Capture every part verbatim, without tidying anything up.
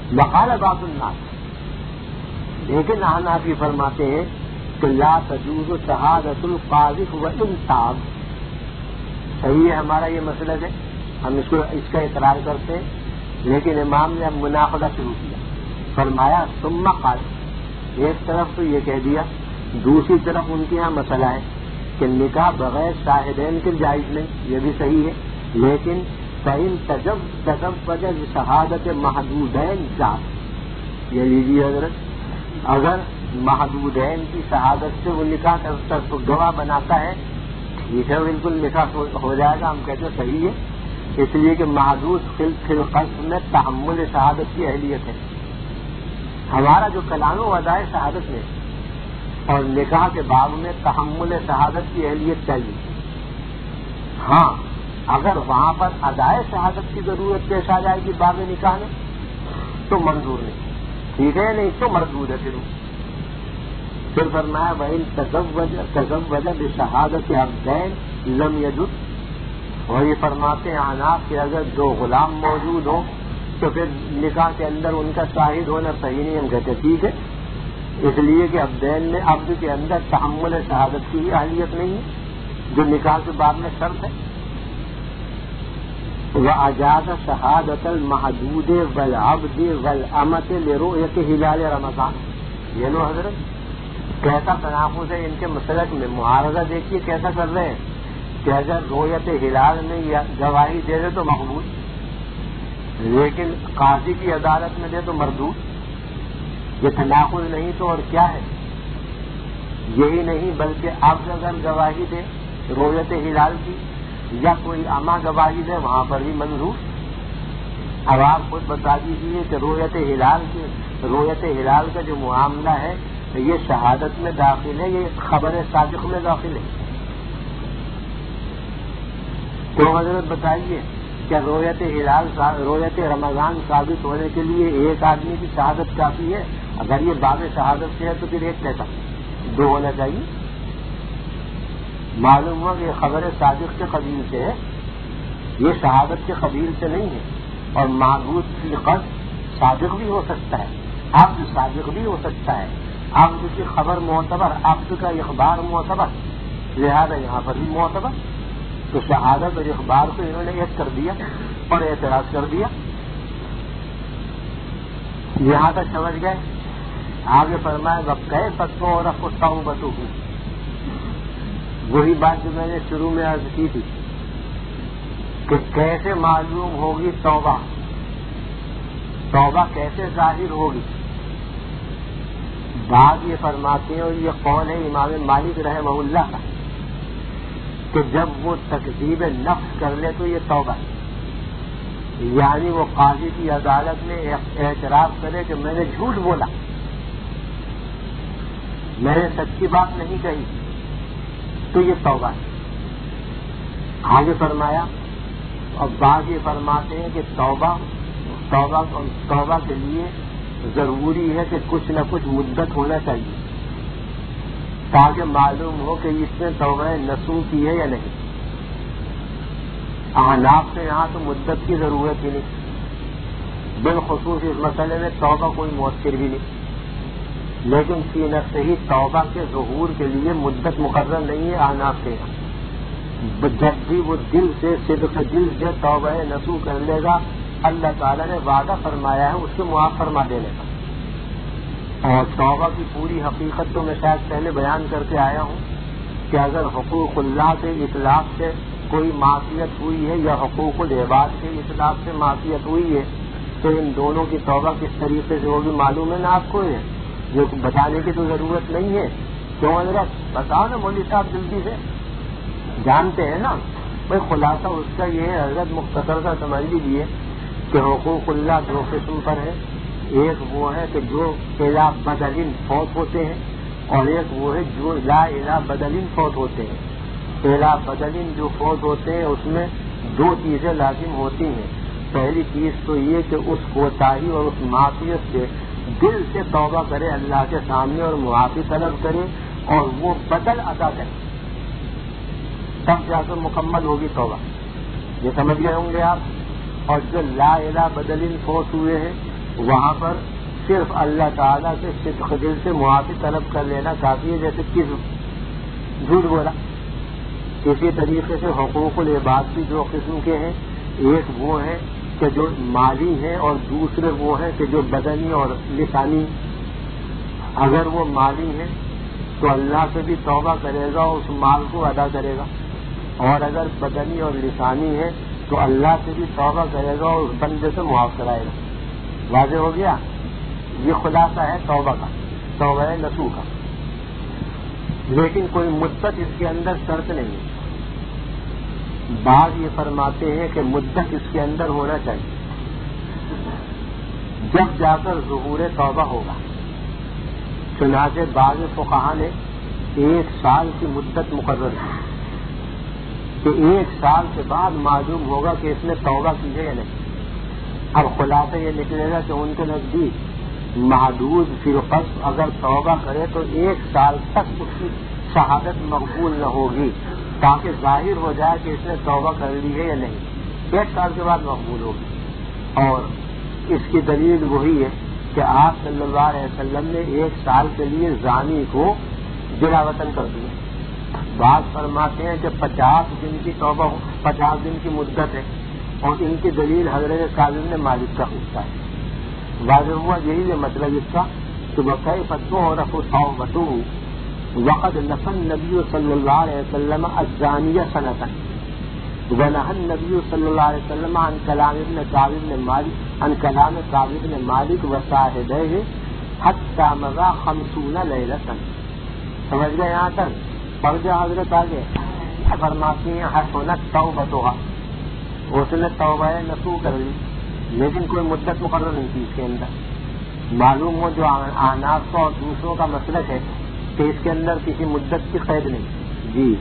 وقال بعض الناس، لیکن احنافی فرماتے ہیں کہ لا تجوز شہادت القاذف وان تاب. صحیح ہے ہمارا یہ مسئلہ ہے، ہم اس کو اس کا اقرار کرتے ہیں، لیکن امام نے اب مناقضہ شروع کیا. فرمایا ثم قال، ایک طرف تو یہ کہہ دیا، دوسری طرف ان کے یہاں مسئلہ ہے کہ نکاح بغیر شاہدین کے جائز نہیں، یہ بھی صحیح ہے، لیکن فإن تزوج بشہادت محدودین جاز. یہ لیجیے حضرت، اگر محدودین کی شہادت سے وہ نکاح کرتا تو گواہ بناتا ہے، ٹھیک ہے بالکل نکاح ہو جائے گا، ہم کہتے ہیں صحیح ہے، اس لیے کہ محدود فی القصد میں تحمل شہادت کی اہلیت ہے. ہمارا جو کلام و ادائے شہادت میں اور نکاح کے باب میں تحمل شہادت کی اہلیت چاہیے. ہاں اگر وہاں پر ادائے شہادت کی ضرورت پیش آ جائے گی باب نکاح میں تو منظور نہیں، ٹھیک ہے، نہیں تو مردود ہے. پھر پھر فرمایا وَإِن تزوج تزوج بشہادت عبدین لم یجد، اور یہ فرماتے ہیں احناف کہ اگر دو غلام موجود ہوں تو پھر نکاح کے اندر ان کا شاہد ہونا صحیح نہیں. ہم کہتے ٹھیک ہے، اس لیے کہ عبدین میں عبد کے اندر تحمل شہادت کی اہلیت نہیں ہے جو نکاح کے بعد میں شرط ہے. وَأَجَازَ شَهَادَةَ الْمَحْدُودِ وَالْعَبْدِ وَالْأَمَةِ لِرُؤْيَةِ ہلال رمضان. یہ لو حضرت کیسا تناقض ہے ان کے مسلک میں. معارضہ دیکھیے کیسا کر رہے ہیں کہ اگر رؤیت ہلال میں گواہی دے دے تو مقبول، لیکن قاضی کی عدالت میں دے تو مردود. یہ تناقض نہیں تو اور کیا ہے؟ یہی نہیں بلکہ اب اگر گواہی دے رؤیت ہلال کی یا کوئی اما گواہی دے وہاں پر بھی منظور. اب آپ خود بتا دیجیے کہ رؤیت ہلال کی رؤیت ہلال کا جو معاملہ ہے یہ شہادت میں داخل ہے، یہ خبر صادق میں داخل ہے. تو حضرت بتائیے کیا رؤیت ہلال رؤیت رمضان ثابت ہونے کے لیے ایک آدمی کی شہادت کافی ہے؟ اگر یہ باب شہادت سے ہے تو پھر ایک کیسا دو ہونا چاہیے. معلوم ہوا کہ یہ خبر صادق کے قبیل سے ہے، یہ شہادت کے قبیل سے نہیں ہے. اور معبود کی قصد صادق بھی ہو سکتا ہے، عبد صادق بھی ہو سکتا ہے، عبد کی خبر معتبر، عبد کا اخبار معتبر، لہذا یہاں پر بھی معتبر. تو شہادت اور اخبار کو انہوں نے ایک کر دیا اور اعتراض کر دیا. یہاں تک سمجھ گئے. آگے فرمائے گا کہے پتوں اور رفتہ ہوں بتوں ہوں. وہی بات جو میں نے شروع میں عرض کی تھی کہ کیسے معلوم ہوگی توبہ، توبہ کیسے ظاہر ہوگی. بعض یہ فرماتے ہیں اور یہ قول ہے امام مالک رحمہ اللہ کا کہ جب وہ تکذیب نفس کر لے تو یہ توبہ ہے. یعنی وہ قاضی کی عدالت میں اعتراف کرے کہ میں نے جھوٹ بولا، میں نے سچی بات نہیں کہی، تو یہ توبہ ہے. آگے فرمایا اور بعض یہ فرماتے ہیں کہ توبہ توبہ توبہ کے لیے ضروری ہے کہ کچھ نہ کچھ مدت ہونا چاہیے تاکہ معلوم ہو کہ اس نے توبہ نصوح کی ہے یا نہیں. احناف سے یہاں تو مدت کی ضرورت ہی نہیں، بالخصوص اس مسئلے میں توبہ کوئی مؤثر بھی نہیں. لیکن فی نفسہ ہی توبہ کے ظہور کے لیے مدت مقرر نہیں ہے احناف سے. جب بھی وہ دل سے صدق دل سے توبہ نصوح کر لے گا اللہ تعالیٰ نے وعدہ فرمایا ہے اس کو معاف فرما دینے کا. اور توبہ کی پوری حقیقت تو میں شاید پہلے بیان کر کے آیا ہوں کہ اگر حقوق اللہ کے اطلاق سے کوئی معصیت ہوئی ہے یا حقوق العباد کے اطلاق سے معصیت ہوئی ہے تو ان دونوں کی توبہ کس طریقے سے ہوگی معلوم ہے نا آپ کو. ہے جو بتانے کی تو ضرورت نہیں ہے. کیوں حضرت بتاؤ نا مولوی صاحب جلدی سے، جانتے ہیں نا بھائی. خلاصہ اس کا یہ ہے حضرت مختصر کا سمجھ لیجیے کہ حقوق اللہ دو قسم پر ہے. ایک وہ ہے کہ جو الا بدلین فوت ہوتے ہیں اور ایک وہ ہے جو لا الا بدلین فوت ہوتے ہیں. الا بدلین جو فوت ہوتے ہیں اس میں دو چیزیں لازم ہوتی ہیں. پہلی چیز تو یہ کہ اس کوتاہی اور اس معصیت سے دل سے توبہ کرے اللہ کے سامنے اور معافی طلب کرے اور وہ بدل ادا کرے، تب جا کر مکمل ہوگی توبہ. یہ سمجھ گئے ہوں گے آپ. اور جو لا الہ بدلین فوت ہوئے ہیں وہاں پر صرف اللہ تعالیٰ سے صدق دل سے معافی طلب کر لینا کافی ہے، جیسے کس جھوٹ بولا. اسی طریقے سے حقوق العباد بھی دو قسم کے ہیں، ایک وہ ہیں کہ جو مالی ہیں اور دوسرے وہ ہیں کہ جو بدنی اور لسانی. اگر وہ مالی ہیں تو اللہ سے بھی توبہ کرے گا اور اس مال کو ادا کرے گا، اور اگر بدنی اور لسانی ہے تو اللہ سے بھی توبہ کرے گا اور اس بندے سے معاف کرائے گا. واضح ہو گیا؟ یہ خلاصہ ہے توبہ کا، توبہ نصوح کا. لیکن کوئی مدت اس کے اندر شرط نہیں ہے. بعض یہ فرماتے ہیں کہ مدت اس کے اندر ہونا چاہیے، جب جا کر ظہور توبہ ہوگا. چنانچہ بعض فقہا نے ایک سال کی مدت مقرر کی کہ ایک سال کے بعد معلوم ہوگا کہ اس نے توبہ کی ہے یا نہیں. اب خلاصہ یہ نکلے گا کہ ان کے نزدیک محدود فی القصد اگر توبہ کرے تو ایک سال تک اس کی شہادت مقبول نہ ہوگی، تاکہ ظاہر ہو جائے کہ اس نے توبہ کر لی ہے یا نہیں. ایک سال کے بعد مقبول ہوگی. اور اس کی دلیل وہی ہے کہ آپ صلی اللہ علیہ وسلم نے ایک سال کے لیے زانی کو جلا وطن کر دیا. بعض فرماتے ہیں کہ پچاس دن کی توبہ ہو، پچاس دن کی مدت ہے، اور ان کی دلیل حضرت کاظم نے مالک کا حصہ ہے. واضح ہوا یہی ہے مطلب اس کا کہ بقائی فتو اور رفو صاحب بتو وقت نفن نبی صلی اللہ علیہ وسلم الزانیہ سنتن ونہى النبی صلی اللہ علیہ وسلم عن کلام ابن کعب بن مالک عن کلام کعب بن مالک وصاحبہ حتی مضى خمسون لیلۃ. سمجھ گئے یہاں تک؟ پڑھ جا حضرت آگے فرماتی ہیں حسنت توبتھا، اس نے توبہ نصوح کر لی، لیکن کوئی مدت مقرر نہیں تھی اس کے اندر. معلوم ہو جو احناف کا اور دوسروں کا مسلک ہے کہ اس کے اندر کسی مدت کی قید نہیں. جی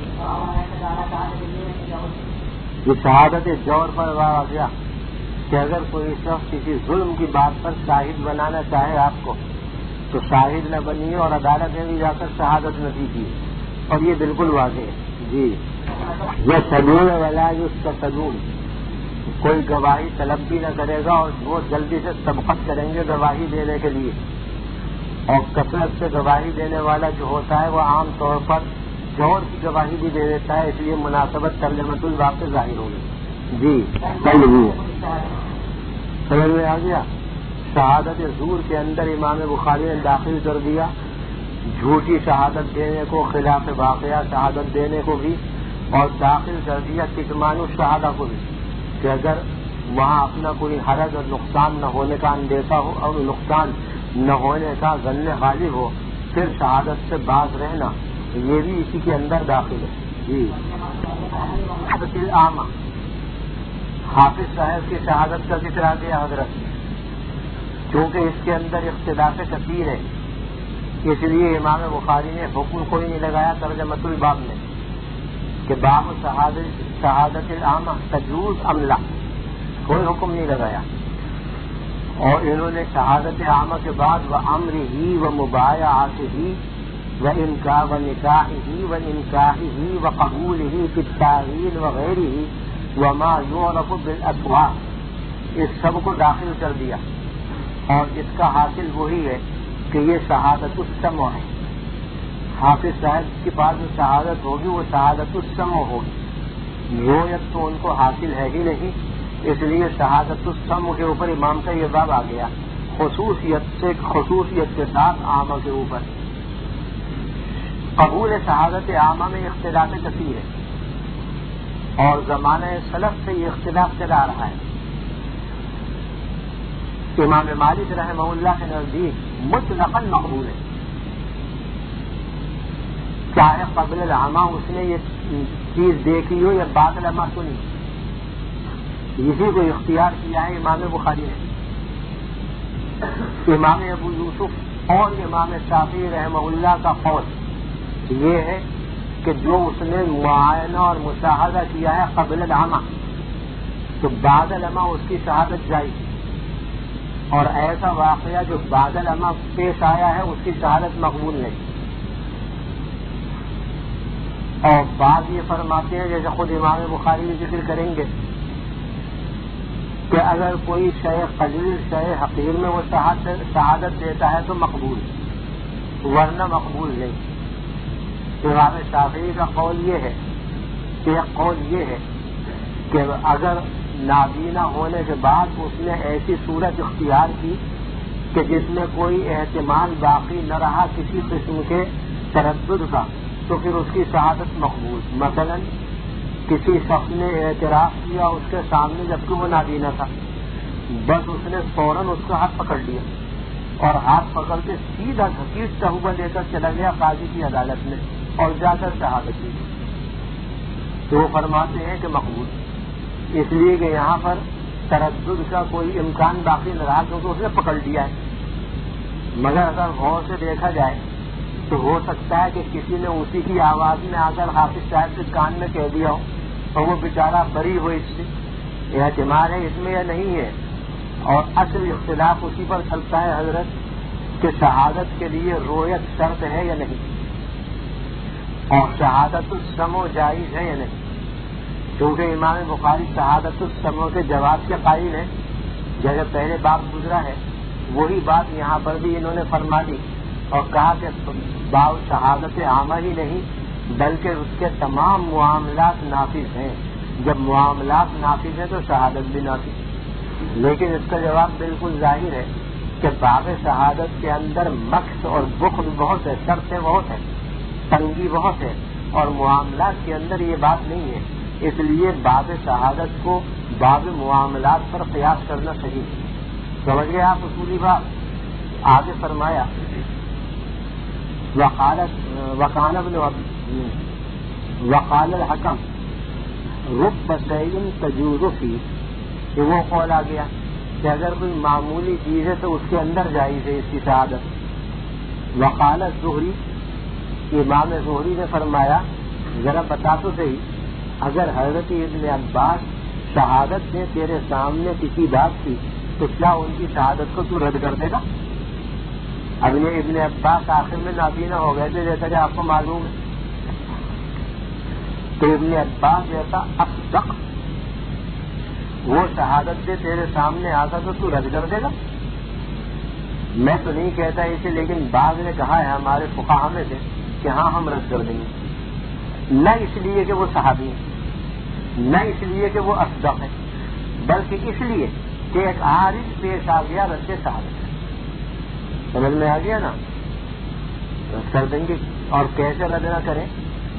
یہ شہادت جور پر واقعہ کہ اگر کوئی شخص کسی ظلم کی بات پر شاہد بنانا چاہے آپ کو تو شاہد نہ بنیے اور عدالت میں بھی جا کر شہادت نہ دیجیے، اور یہ بالکل واضح ہے. جی یہ سدون والا اس کا سدون کوئی گواہی طلب بھی نہ کرے گا، اور وہ جلدی سے سبقت کریں گے گواہی دینے کے لیے. اور کثرت سے گواہی دینے والا جو ہوتا ہے وہ عام طور پر جوہر کی گواہی بھی دے دیتا ہے، اس لیے مناسبت ترجمۃ الباب سے ظاہر ہوگی. جی سمجھ میں آ گیا؟ شہادت زور کے اندر امام بخاری نے داخل کر دیا جھوٹی شہادت دینے کو، خلاف واقعہ شہادت دینے کو بھی، اور داخل کر دیا کتمان الشہادہ کو بھی، کہ اگر وہاں اپنا کوئی حرج اور نقصان نہ ہونے کا اندیشہ ہو اور نقصان نہ ہونے کا ظن غالب ہو پھر شہادت سے باز رہنا، یہ بھی اسی کے اندر داخل ہے. جی عامہ حافظ صاحب کی شہادت کا ذکر آ گیا حضرت، کیونکہ اس کے اندر اختلاف کثیر ہے، اس لیے امام بخاری نے حکم کوئی نہیں لگایا ترجمۃ الباب میں کہ باب شہادت شہادت العامہ تجوز ام لا، کوئی حکم نہیں لگایا. اور انہوں نے شہادت عامہ کے بعد وہ امر ہی و مبایعات ہی و انکا و نکاح ہی و انکاح ہی و قبول ہی فی التاویل وغیرہ ہی وما یعرف بالاسواق، اس سب کو داخل کر دیا. اور اس کا حاصل وہی ہے کہ یہ شہادت السمع ہے. حافظ صاحب کے پاس جو شہادت ہوگی وہ شہادت السمع ہوگی، رویت تو ان کو حاصل ہے ہی نہیں، اس لیے شہادت السمع کے اوپر امام کا یہ باب آ گیا، خصوصیت سے خصوصیت کے ساتھ عامہ کے اوپر. قبول شہادت عامہ میں اختلاف کثیر ہے، اور زمانہ سلف سے یہ اختلاف چلا رہا ہے. امام مالک رحمہ اللہ کے نزدیک مطلقاً مقبول ہے، چاہے قبل العامہ اس نے یہ چیز دیکھی ہو یا بعد العامہ سنی، اسی کو اختیار کیا ہے امام بخاری نے. امام ابو یوسف اور امام شافعی رحمہ اللہ کا قول یہ ہے کہ جو اس نے معائنہ اور مشاہدہ کیا ہے قبل العامہ تو بعد العامہ اس کی شہادت جائز، اور ایسا واقعہ جو بعد العامہ پیش آیا ہے اس کی شہادت مقبول نہیں. اور بعض یہ فرماتے ہیں جیسے خود امام بخاری ذکر کریں گے کہ اگر کوئی شے قلیل شے حقیر میں وہ شہادت دیتا ہے تو مقبول، ورنہ مقبول نہیں۔ امام شافعی کا قول یہ ہے کہ قول یہ ہے کہ اگر نابینا ہونے کے بعد اس نے ایسی صورت اختیار کی کہ جس میں کوئی احتمال باقی نہ رہا کسی قسم کے تردد کا، تو پھر اس کی شہادت مقبول۔ مثلا کسی شخص نے اعتراف کیا اس کے سامنے جبکہ وہ نابینا تھا، بس اس نے فوراً اس کا ہاتھ پکڑ لیا اور ہاتھ پکڑ کے سیدھا گھسیٹتا ہوا لے کر چلا گیا قاضی کی عدالت میں اور جا کر شہادت دی، تو وہ فرماتے ہیں کہ مقبول، اس لیے کہ یہاں پر تردد کا کوئی امکان باقی نہ رہا کیونکہ اس نے پکڑ لیا ہے۔ مگر اگر غور سے دیکھا جائے تو ہو سکتا ہے کہ کسی نے اسی کی آواز میں آ کر حافظ صاحب کے کان میں کہہ دیا ہو اور وہ بیچارہ بری ہو اس سے، احتمال ہے اس میں یا نہیں ہے۔ اور اصل اختلاف اسی پر چلتا ہے حضرت کہ شہادت کے لیے رویت شرط ہے یا نہیں، اور شہادت السمع جائز ہے یا نہیں، کیونکہ امام بخاری شہادت السمع کے جواز کے قائل ہیں، جیسے پہلے باب گزرا ہے وہی بات یہاں پر بھی انہوں نے فرما دی اور کہا کہ باب شہادت عامہ ہی نہیں بلکہ اس کے تمام معاملات نافذ ہیں، جب معاملات نافذ ہیں تو شہادت بھی نافذ۔ لیکن اس کا جواب بالکل ظاہر ہے کہ باب شہادت کے اندر مکث اور بخل بہت ہے، شرطیں بہت ہیں، تنگی بہت ہے، اور معاملات کے اندر یہ بات نہیں ہے، اس لیے باب شہادت کو باب معاملات پر قیاس کرنا صحیح ہے۔ سمجھ گئے آپ اصولی بات؟ آگے فرمایا وقال ابن وقال الحکم رب شیء تجوز فی، کہ وہ قول آ گیا کہ اگر کوئی معمولی چیز ہے تو اس کے اندر جائز ہے اس کی شہادت۔ وقال الزہری، امام زہری نے فرمایا ذرا بتا تو صحیح، اگر حضرت ابن عباس شہادت نے تیرے سامنے کسی بات کی تو کیا ان کی شہادت کو تو رد کر دے گا؟ اب یہ ابن عباس آخر میں نابینا ہو گئے تھے جیسا کہ آپ کو معلوم ہے، تو ابن عباس جیسا اصدق وہ شہادت دے تیرے سامنے آتا تو تو رد کر دے گا؟ میں تو نہیں کہتا اسے، لیکن بعض نے کہا ہے ہمارے فقہا میں سے کہ ہاں ہم رد کر دیں گے، نہ اس لیے کہ وہ صحابی ہے، نہ اس لیے کہ وہ اصدق ہے، بلکہ اس لیے کہ ایک عارض پیش آ گیا رد شہادت۔ سمجھ میں آ گیا نا؟ رد کر دیں گے، اور کیسے رد نہ کریں؟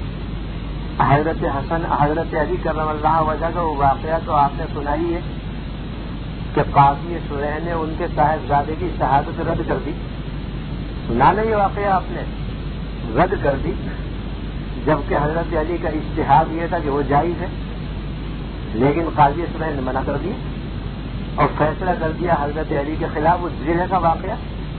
حضرت حسن حضرت علی کرم اللہ وجہ کا وہ واقعہ تو آپ نے سنا ہی ہے کہ قاضی شریح نے ان کے صاحبزادے کی شہادت رد کر دی، سنا نہیں واقعہ آپ نے؟ رد کر دی، جبکہ حضرت علی کا اجتہاد یہ تھا کہ وہ جائز ہے، لیکن قاضی شریح نے منع کر دیا اور فیصلہ کر دیا حضرت علی کے خلاف، وہ ذلہ کا واقعہ۔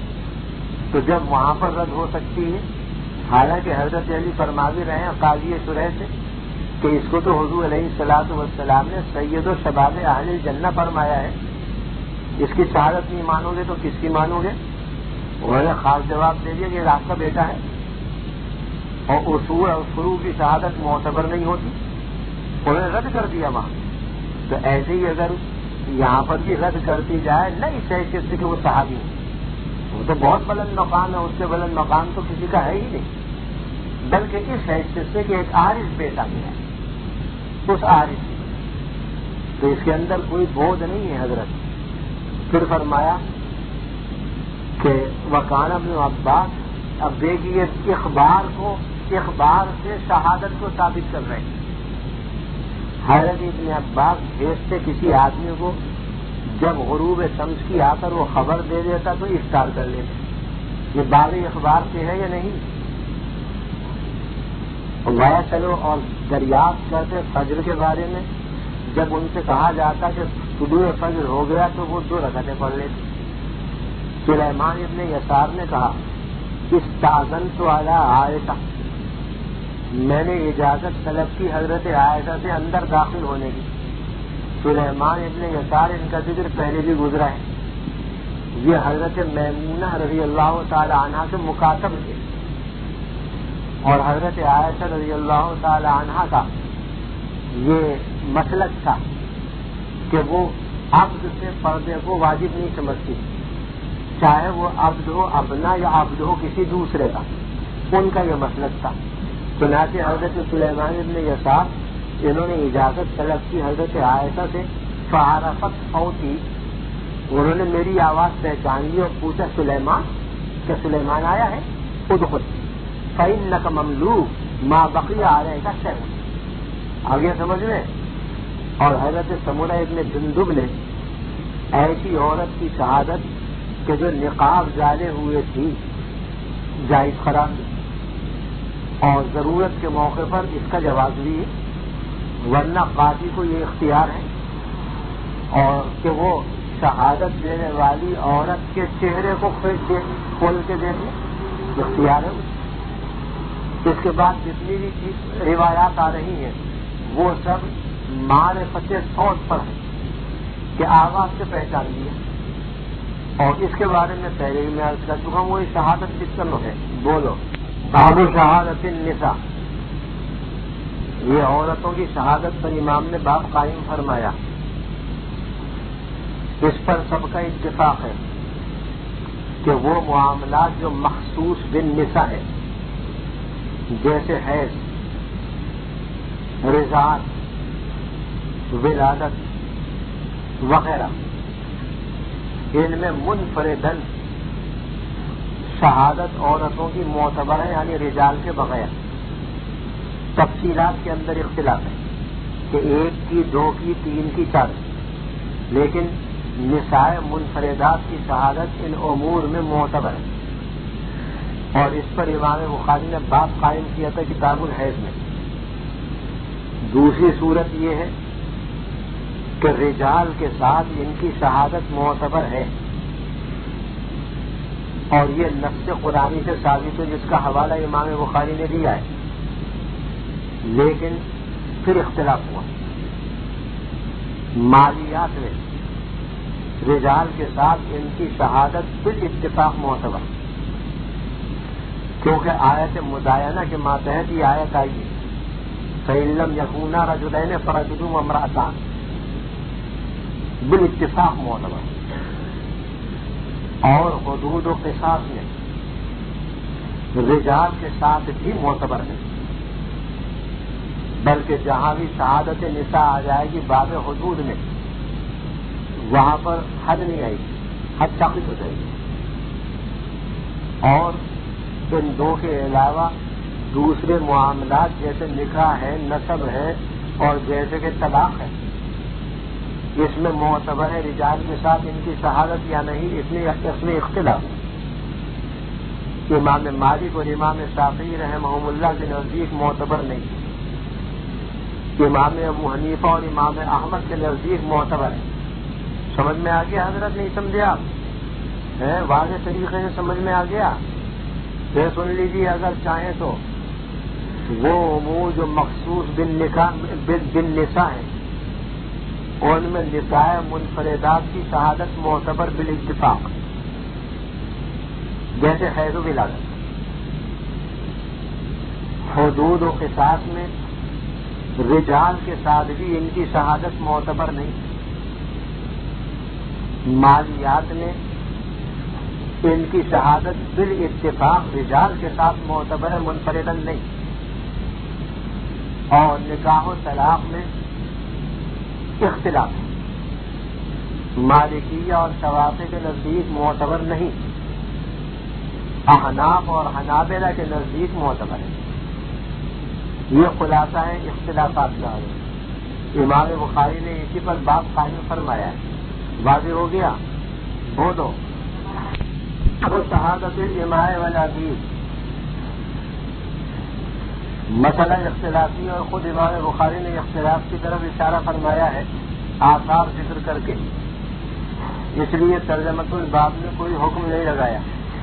تو جب وہاں پر رد ہو سکتی ہے، حالانکہ حضرت علی فرما بھی رہے ہیں قاضی شریح سے کہ اس کو تو حضور علیہ الصلوۃ والسلام نے سید و شباب اہل الجنہ فرمایا ہے، اس کی شہادت نہیں مانو گے تو کس کی مانو گے؟ انہوں نے خاص جواب دے دیا کہ یہ آپ کا بیٹا ہے، اور اصول اور فروع کی شہادت معتبر نہیں ہوتی، انہوں نے رد کر دیا وہاں۔ تو ایسے ہی اگر یہاں پر بھی رد کرتی جائے نہ اس حیثیت سے کہ وہ صحابی ہے، وہ تو بہت بلند مقام ہے، اس سے بلند مقام تو کسی کا ہے ہی نہیں، بلکہ اس حیثیت سے کہ ایک عارض پیش آ گیا ہے، اس عارض سے، تو اس کے اندر کوئی بودھ نہیں ہے حضرت۔ پھر فرمایا کہ وکان ابن عباس، اب دیکھیے اخبار کو اخبار سے شہادت کو ثابت کر رہے ہیں۔ حضرت ابن عباس بھیجتے کسی آدمی کو، جب غروب شمس کی آ کر وہ خبر دے دیتا تو افطار کر لیتے، یہ باب اخبار سے ہے یا نہیں؟ گیا چلو اور دریافت کرتے فجر کے بارے میں، جب ان سے کہا جاتا کہ طلوع فجر ہو گیا تو وہ دو رکعتیں پڑھ لیتے۔ سلیمان ابن یسار نے کہا استاذنت علی عائشہ، میں نے اجازت طلب کی حضرت عائشہ سے اندر داخل ہونے کی۔ سلیمان ابن یسار ان کا ذکر پہلے بھی گزرا ہے، یہ حضرت میمونہ رضی اللہ تعالی عنہ سے مکاتب تھے، اور حضرت عائشہ رضی اللہ تعالی عنہ کا یہ مسلک تھا کہ وہ عبد سے پردے کو واجب نہیں سمجھتی، چاہے وہ عبد ہو اپنا یا عبد ہو کسی دوسرے کا، ان کا یہ مسلک تھا۔ چنانچہ حضرت سلیمان ابن یسار انہوں نے اجازت طلب کی حضرت عائشہ سے، فعرفت صوتی، انہوں نے میری آواز پہچان لی اور پوچھا سلیمان، کہ سلیمان آیا ہے؟ ادخل فإنک مملوک ما بقی علیک شیء، آگے سمجھ میں۔ اور حضرت سمرہ ابن جندب نے ایسی عورت کی شہادت کہ جو نقاب ڈالے ہوئے تھی جائز قرار دی، اور ضرورت کے موقع پر اس کا جواز بھی ہے، ورنہ قاضی کو یہ اختیار ہے اور کہ وہ شہادت دینے والی عورت کے چہرے کو کھول کے دیکھے، اختیار ہے۔ اس کے بعد جتنی بھی روایات آ رہی ہیں وہ سب معرفت صوت پر ہے کہ آواز سے پہچان لیا، اور اس کے بارے میں پہلے ہی میں عرض کر چکا ہوں، وہ شہادت کس طرح ہے، بولو۔ باب شہادت النساء، یہ عورتوں کی شہادت پر امام نے باب قائم فرمایا۔ اس پر سب کا اتفاق ہے کہ وہ معاملات جو مخصوص بالنساء ہے، جیسے حیض، رضاعت، ولادت وغیرہ، ان میں منفردن شہادت عورتوں کی معتبر ہے، یعنی رجال کے بغیر۔ تفصیلات کے اندر اختلاف ہے کہ ایک کی، دو کی، تین کی، چار کی، لیکن نساء منفردات کی شہادت ان امور میں معتبر ہے، اور اس پر امام بخاری نے باب قائم کیا تھا کتاب الحیض میں۔ دوسری صورت یہ ہے کہ رجال کے ساتھ ان کی شہادت معتبر ہے، اور یہ نص قرآنی سے ثابت ہے جس کا حوالہ امام بخاری نے دیا ہے، لیکن پھر اختلاف ہوا۔ مالیات میں رجال کے ساتھ ان کی شہادت پھر اتفاق معتبر، کیونکہ آیت مداینہ کے ماتحت یہ آیت آئی ہے، فَإِن لَّمْ يَكُونَا رَجُلَيْنِ فَرَجُلٌ وَامْرَأَتَانِ، بالاتفاق معتبر۔ اور حدود و قصاص میں رجال کے ساتھ بھی معتبر ہے، بلکہ جہاں بھی شہادت نساء آ جائے گی باب حدود میں، وہاں پر حد نہیں آئے گی، حد ثابت ہو جائے گی۔ اور ان دو کے علاوہ دوسرے معاملات جیسے نکاح ہے، نسب ہے، اور جیسے کہ طلاق ہے، اس میں معتبر ہے رجال کے ساتھ ان کی شہادت یا نہیں، اس میں اس میں اختلاف ہے۔ امام مالک اور امام شافعی رحمہم اللہ کے نزدیک معتبر نہیں، امام ابو حنیفہ اور امام احمد کے نزدیک معتبر ہے۔ سمجھ میں آ گیا حضرت؟ نہیں سمجھے آپ؟ ہے واضح طریقے سے سمجھ میں آ گیا؟ پھر سن لیجیے، اگر چاہیں تو وہ امور جو مخصوص بالنساء ہیں ان میں نساء منفردات کی شہادت معتبر بالاتفاق، جیسے حیض و ولادت۔ حدود و قصاص میں رجال کے ساتھ بھی ان کی شہادت معتبر نہیں۔ مالیات میں ان کی شہادت بالاتفاق رجال کے ساتھ معتبر ہے، منفردن نہیں۔ اور نکاح و طلاق میں اختلاف ہے، مالکیہ اور شوافی کے نزدیک معتبر نہیں، احناف اور حنابلہ کے نزدیک معتبر ہے۔ یہ خلاصہ ہے اختلافات کا حل۔ امام بخاری نے اسی پر باب قائم فرمایا ہے۔ واضح ہو گیا؟ بولو۔ ابو شہادت الاماء والعبید، مسئلہ اختلافی، اور خود امام بخاری نے اختلاف کی طرف اشارہ فرمایا ہے آثار ذکر کر کے، اس لیے ترجمۃ الباب میں کوئی حکم نہیں لگایا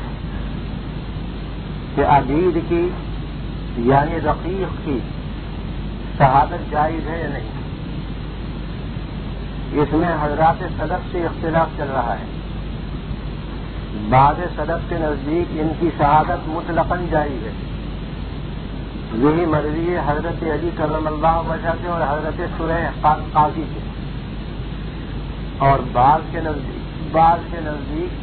کہ عبید کی یعنی رقیق کی شہادت جائز ہے یا نہیں۔ اس میں حضرات صدف سے اختلاف چل رہا ہے۔ بعض صدف کے نزدیک ان کی شہادت مطلقاً جائز ہے، یہی مروی ہے حضرت علی کرم اللہ وجہ سے اور حضرت شریح قاضی سے۔ اور بعض کے نزدیک بعض کے نزدیک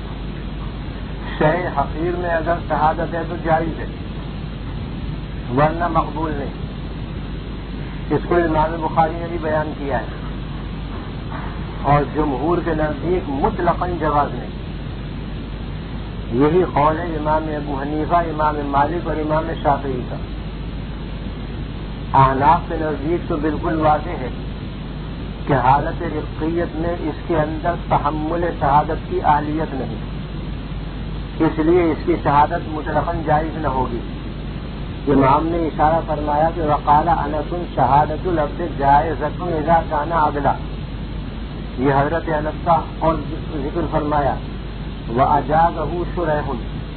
شے حقیر میں اگر شہادت ہے تو جائز ہے ورنہ مقبول نہیں. اس کو امام بخاری نے بھی بیان کیا ہے. اور جمہور کے نزدیک مطلقاً جواز نہیں. یہی قول ہے امام ابو حنیفہ، امام مالک اور امام شافعی کا. احناف کے نزدیک تو بالکل واضح ہے کہ حالت رقیت میں اس کے اندر تحمل شہادت کی اہلیت نہیں، اس لیے اس کی شہادت مطلقاً جائز نہ ہوگی. امام نے اشارہ فرمایا کہ وقال انس شہادت العبد جائزۃ اذا کان عدلا. یہ حضرت انس کا اور ذکر فرمایا. وأجازه شريح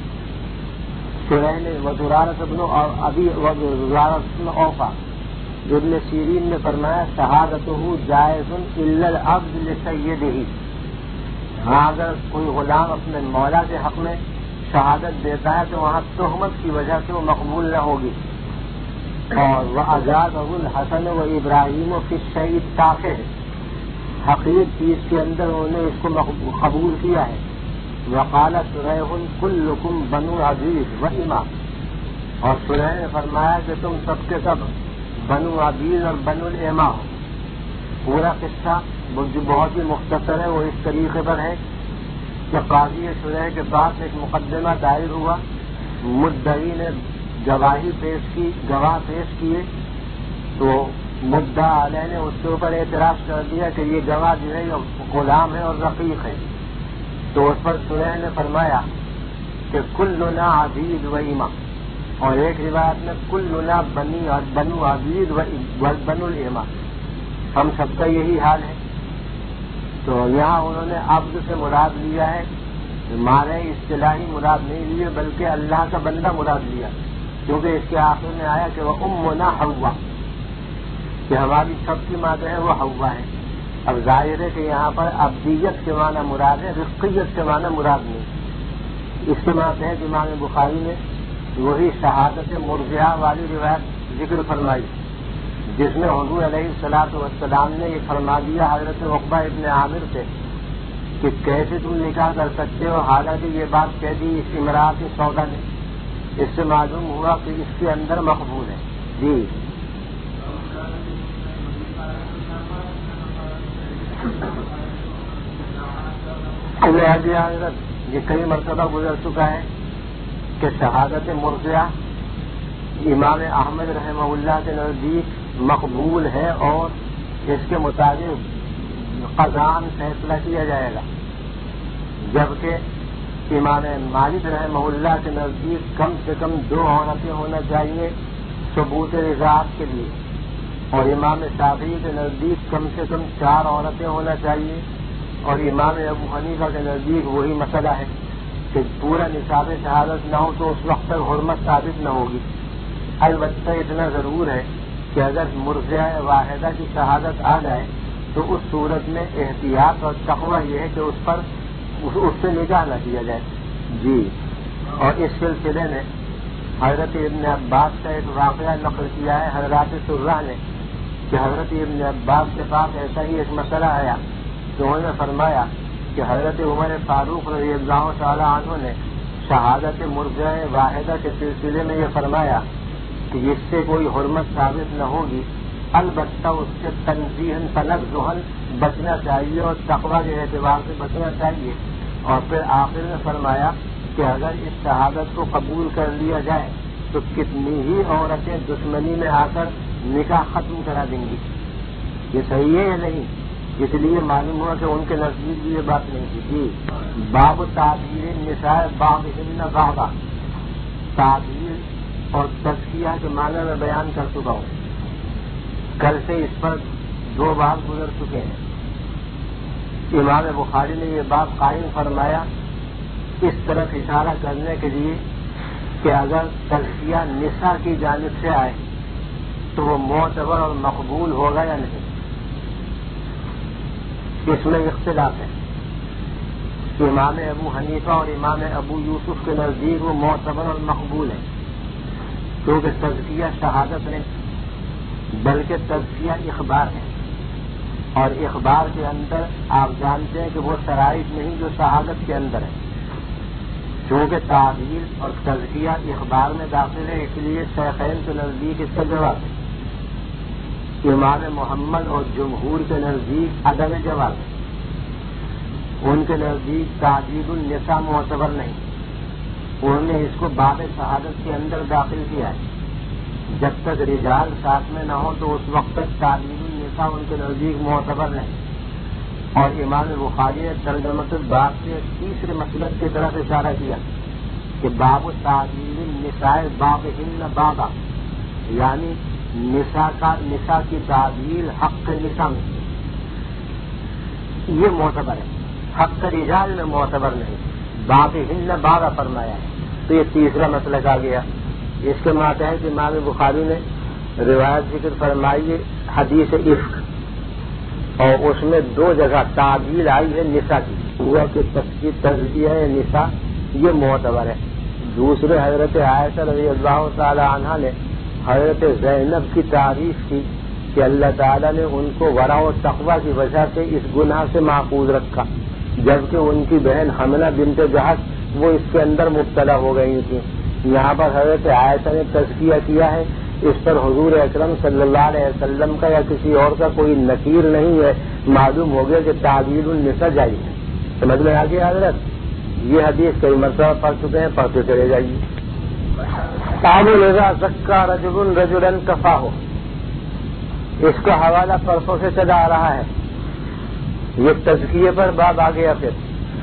شريح نے وزرارة ابن ابی وزرارة ابن اوفا ابن سیرین نے فرمایا شہادته جائز الا العبد لسیدہ. ہاں اگر کوئی غلام اپنے مولا کے حق میں شہادت دیتا ہے تو وہاں تہمت کی وجہ سے وہ مقبول نہ ہوگی. اور وأجازه الحسن و ابراہیم فی الشیء التافہ، حقیر چیز کے اندر انہوں نے اس کو قبول کیا ہے. وقال شریح کلکم بنو عبید و امام، اور شریح نے فرمایا کہ تم سب کے سب بنو عبید اور بنو الامہ ہو. پورا قصہ جو بہت ہی مختصر ہے وہ اس طریقے پر ہے کہ قاضی شریح کے پاس ایک مقدمہ دائر ہوا. مدعی نے گواہی پیش کی گواہ پیش کیے تو مدعا علیہ نے اس کے اوپر اعتراض کر دیا کہ یہ گواہ جو ہے غلام ہے اور رقیق ہے. تو اس پر شریح نے فرمایا کہ کلنا عبید و امام، اور ایک روایت میں کلنا بنی بنو عبید و بنو الامام، ہم سب کا یہی حال ہے. تو یہاں انہوں نے عبد سے مراد لیا ہے، معنی اصطلاحی مراد نہیں لیے بلکہ اللہ کا بندہ مراد لیا، کیونکہ اس کے آخر میں آیا کہ وہ امنا حوا، کہ ہماری سب کی ماں جو ہے وہ حوا ہے. اب ظاہر ہے کہ یہاں پر عبدیت کے معنی مراد ہے، رقیت کے معنی مراد نہیں. اس کے بعد ہے کہ امام بخاری نے وہی شہادت مرضعہ والی روایت ذکر فرمائی جس میں حضور علیہ الصلوۃ والسلام نے یہ فرما دیا حضرت عقبہ ابن عامر سے کہ کیسے تم نکاح کر سکتے ہو، حالانکہ یہ بات کہہ دی اس امراۃ سودا نے. اس سے معلوم ہوا کہ اس کے اندر مقبول ہے. جی حضرت یہ کئی مرتبہ گزر چکا ہے کہ شہادت مرضعہ امام احمد رحمہ اللہ کے نزدیک مقبول ہے اور اس کے مطابق قضاءً فیصلہ کیا جائے گا، جبکہ امام مالک رحمہ اللہ کے نزدیک کم سے کم دو عورتیں ہونا چاہیے ثبوت رضاعت کے لیے، اور امام شافعی کے نزدیک کم سے کم چار عورتیں ہونا چاہیے، اور امام ابو حنیفہ کے نزدیک وہی مسئلہ ہے کہ پورا نصاب شہادت نہ ہو تو اس وقت تک حرمت ثابت نہ ہوگی. البتہ اتنا ضرور ہے کہ اگر مرضعہ واحدہ کی شہادت آ جائے تو اس صورت میں احتیاط اور تقوی یہ ہے کہ اس پر اس سے نکاح نہ کیا جائے. جی اور اس سلسلے میں حضرت ابن عباس کا ایک واقعہ نقل کیا ہے حضرات سرہ نے کہ حضرت ابن عباس کے پاس ایسا ہی ایک مسئلہ آیا تو انہوں نے فرمایا کہ حضرت عمر فاروق رضی اللہ تعالی عنہ نے شہادت مرضعہ واحدہ کے سلسلے میں یہ فرمایا کہ اس سے کوئی حرمت ثابت نہ ہوگی، البتہ اس سے تنزیہاً تنزہاً بچنا چاہیے اور تقویٰ کے اعتبار سے بچنا چاہیے. اور پھر آخر میں فرمایا کہ اگر اس شہادت کو قبول کر لیا جائے تو کتنی ہی عورتیں دشمنی میں آ کر نکاح ختم کرا دیں گی. یہ صحیح ہے یا نہیں؟ اس لیے معلوم ہوا کہ ان کے نزدیک بھی یہ بات نہیں تھی. جی باب تعبیر النساء بعضہن بعضا، تعبیر اور تزکیہ کے معنی میں بیان کر چکا ہوں. کل سے اس پر دو باب گزر چکے ہیں. امام بخاری نے یہ باب قائم فرمایا اس طرف اشارہ کرنے کے لیے کہ اگر تزکیہ نساء کی جانب سے آئے تو وہ معتبر اور مقبول ہوگا یا نہیں. اس میں اختلاف ہے. امام ابو حنیفہ اور امام ابو یوسف کے نزدیک وہ معتبر اور مقبول ہے، کیونکہ تزکیہ شہادت نہیں بلکہ تزکیہ اخبار ہے، اور اخبار کے اندر آپ جانتے ہیں کہ وہ شرائط نہیں جو شہادت کے اندر ہے. چونکہ تعبیر اور تزکیہ اخبار میں داخل ہے، اس لیے شیخین کے نزدیک اس کا جواب ہے. امام محمد اور جمہور کے نزدیک عدم جواز ہے. ان کے نزدیک تعبیر النساء معتبر نہیں. انہوں نے اس کو باب شہادت کے اندر داخل کیا ہے. جب تک رجال ساتھ میں نہ ہو تو اس وقت تک تعبیر النساء ان کے نزدیک معتبر نہیں. اور امام بخاری نے ترجمۃ الباب سے تیسرے مسلک کی طرف اشارہ کیا کہ باب تعبیر النساء باب ہن بابا، یعنی نساء کا نساء کی تعبیر حق نساء میں یہ معتبر ہے، حق رجال میں معتبر نہیں. باب ہن بابا فرمایا ہے تو یہ تیسرا مسلک آ گیا. اس کے ماتحت امام بخاری نے روایت ذکر فرمائی حدیث عفق، اور اس میں دو جگہ تعبیر آئی ہے نساء کی، ہوا کہ تزکیہ ہے نساء یہ معتبر ہے. دوسرے حضرت عائشہ رضی اللہ تعالی عنہا نے حضرت زینب کی تعریف کی کہ اللہ تعالیٰ نے ان کو ورع و تقوی کی وجہ سے اس گناہ سے محفوظ رکھا، جبکہ ان کی بہن حملہ بنت جہش وہ اس کے اندر مبتلا ہو گئی تھیں. یہاں پر حضرت عائشہ نے تزکیہ کیا ہے، اس پر حضور اکرم صلی اللہ علیہ وسلم کا یا کسی اور کا کوئی نکیر نہیں ہے. معلوم ہو گیا کہ تعبیر النساء جائز ہے. سمجھ میں آ گیا حضرت؟ یہ حدیث کئی مرتبہ پڑھ چکے ہیں، پڑھتے چلے جائیے. تعبیر اذا زکا رجل رجلا کفاہ، اس کا حوالہ پرسوں سے چلا آ رہا ہے. یہ تزکیے پر باب آ گیا. پھر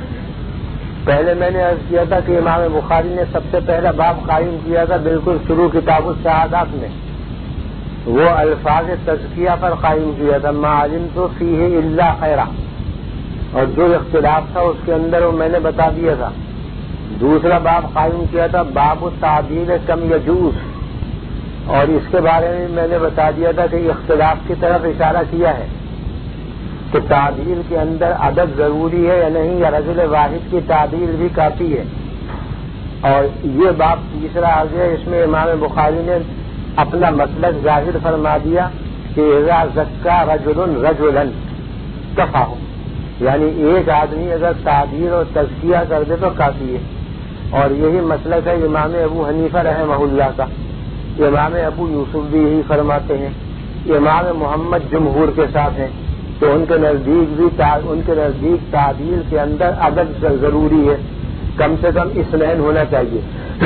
پہلے میں نے عرض کیا تھا کہ امام بخاری نے سب سے پہلا باب قائم کیا تھا بالکل شروع کتاب الشہادات میں، وہ الفاظ تزکیہ پر قائم کیا تھا، ما علمت فیہ الا خیرا، اور جو اختلاف تھا اس کے اندر وہ میں نے بتا دیا تھا. دوسرا باب قائم کیا تھا باب التعبیر کم یجوز، اور اس کے بارے میں میں نے بتا دیا تھا کہ اختلاف کی طرف اشارہ کیا ہے کہ تعبیر کے اندر عدد ضروری ہے یا نہیں، یا رجل واحد کی تعبیر بھی کافی ہے. اور یہ باب تیسرا آ گیا، اس میں امام بخاری نے اپنا مسلک ظاہر فرما دیا کہ اذا زکا رجل رجلا کفاہ، یعنی ایک آدمی اگر تعبیر اور تزکیہ کر دے تو کافی ہے. اور یہی مسلک ہے امام ابو حنیفہ رحمہ اللہ کا. امام ابو یوسف بھی یہی فرماتے ہیں. امام محمد جمہور کے ساتھ ہیں، تو ان کے نزدیک بھی ان کے نزدیک تعبیر کے اندر عدد ضروری ہے، کم سے کم اثنین ہونا چاہیے.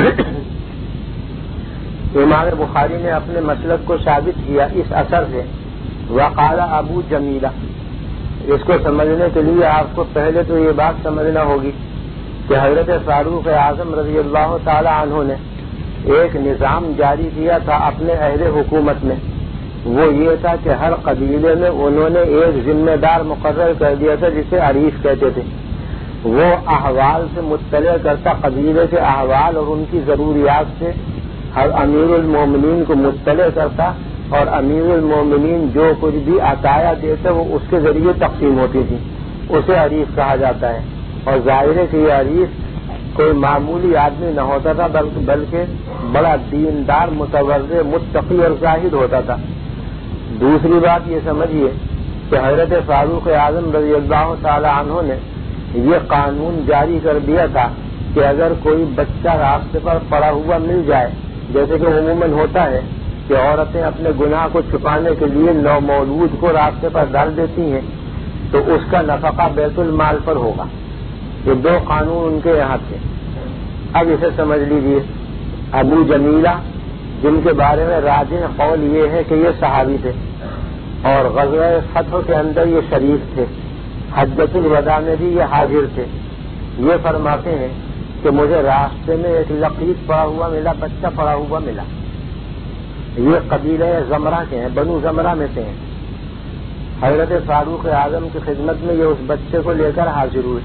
امام بخاری نے اپنے مسلک کو ثابت کیا اس اثر سے. وقال ابو جمیلہ، اس کو سمجھنے کے لیے آپ کو پہلے تو یہ بات سمجھنا ہوگی کہ حضرت فاروق اعظم رضی اللہ تعالی عنہ نے ایک نظام جاری کیا تھا اپنے اہل حکومت میں. وہ یہ تھا کہ ہر قبیلے میں انہوں نے ایک ذمہ دار مقرر کر دیا تھا جسے عریف کہتے تھے. وہ احوال سے مطلع کرتا، قبیلے کے احوال اور ان کی ضروریات سے ہر امیر المومنین کو مطلع کرتا، اور امیر المومنین جو کچھ بھی عطایا دیتے وہ اس کے ذریعے تقسیم ہوتی تھی. اسے عریف کہا جاتا ہے. اور ظاہر ہے کہ یہ عریف کوئی معمولی آدمی نہ ہوتا تھا، بلکہ بڑا دیندار، متورع، متقی اور زاہد ہوتا تھا. دوسری بات یہ سمجھیے کہ حضرت فاروق اعظم رضی اللہ تعالی عنہ نے یہ قانون جاری کر دیا تھا کہ اگر کوئی بچہ راستے پر پڑا ہوا مل جائے، جیسے کہ عموماً ہوتا ہے کہ عورتیں اپنے گناہ کو چھپانے کے لیے نومولود کو راستے پر ڈال دیتی ہیں، تو اس کا نفقہ بیت المال پر ہوگا. یہ دو قانون ان کے یہاں تھے. اب اسے سمجھ لیجیے. ابو جمیلہ، جن کے بارے میں راجح قول یہ ہے کہ یہ صحابی تھے اور غزوہ فتح کے اندر یہ شریف تھے، حجۃ الوداع میں بھی یہ حاضر تھے. یہ فرماتے ہیں کہ مجھے راستے میں ایک لقیط پڑا ہوا ملا، بچہ پڑا ہوا ملا. یہ قبیلہ زمرہ کے ہیں، بنو زمرہ میں سے ہیں. حضرت فاروق اعظم کی خدمت میں یہ اس بچے کو لے کر حاضر ہوئے.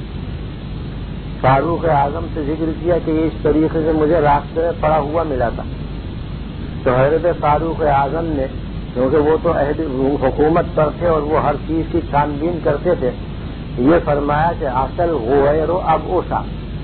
فاروق اعظم سے ذکر کیا کہ اس طریقے سے مجھے راستے میں پڑا ہوا ملا تھا. تو حضرت فاروق اعظم نے، کیونکہ وہ تو عہد حکومت پر تھے اور وہ ہر چیز کی چھان بین کرتے تھے، یہ فرمایا کہ اصل غویر و اب اوسا،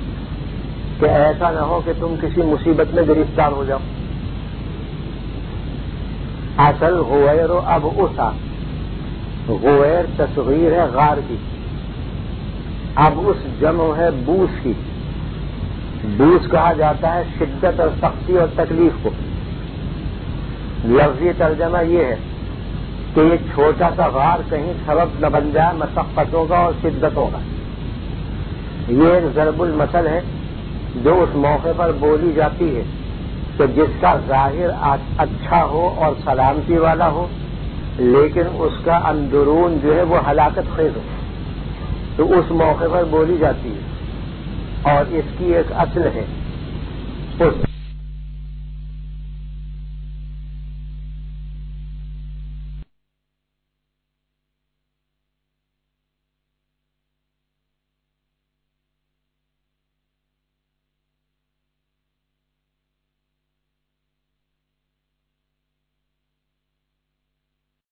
کہ ایسا نہ ہو کہ تم کسی مصیبت میں گرفتار ہو جاؤ. اصل غویر و اب اوسا، غویر تصغیر ہے غار کی. اب اس جمع ہے بوس کی. بوس کہا جاتا ہے شدت اور سختی اور تکلیف کو. لفظی ترجمہ یہ ہے کہ یہ چھوٹا سا غار کہیں سبب نہ بن جائے مشقتوں کا اور شدتوں کا. یہ ایک ضرب المثل ہے جو اس موقع پر بولی جاتی ہے کہ جس کا ظاہر اچھا ہو اور سلامتی والا ہو لیکن اس کا اندرون جو ہے وہ ہلاکت خیز ہو تو اس موقع پر بولی جاتی ہے. اور اس کی ایک اصل ہے اس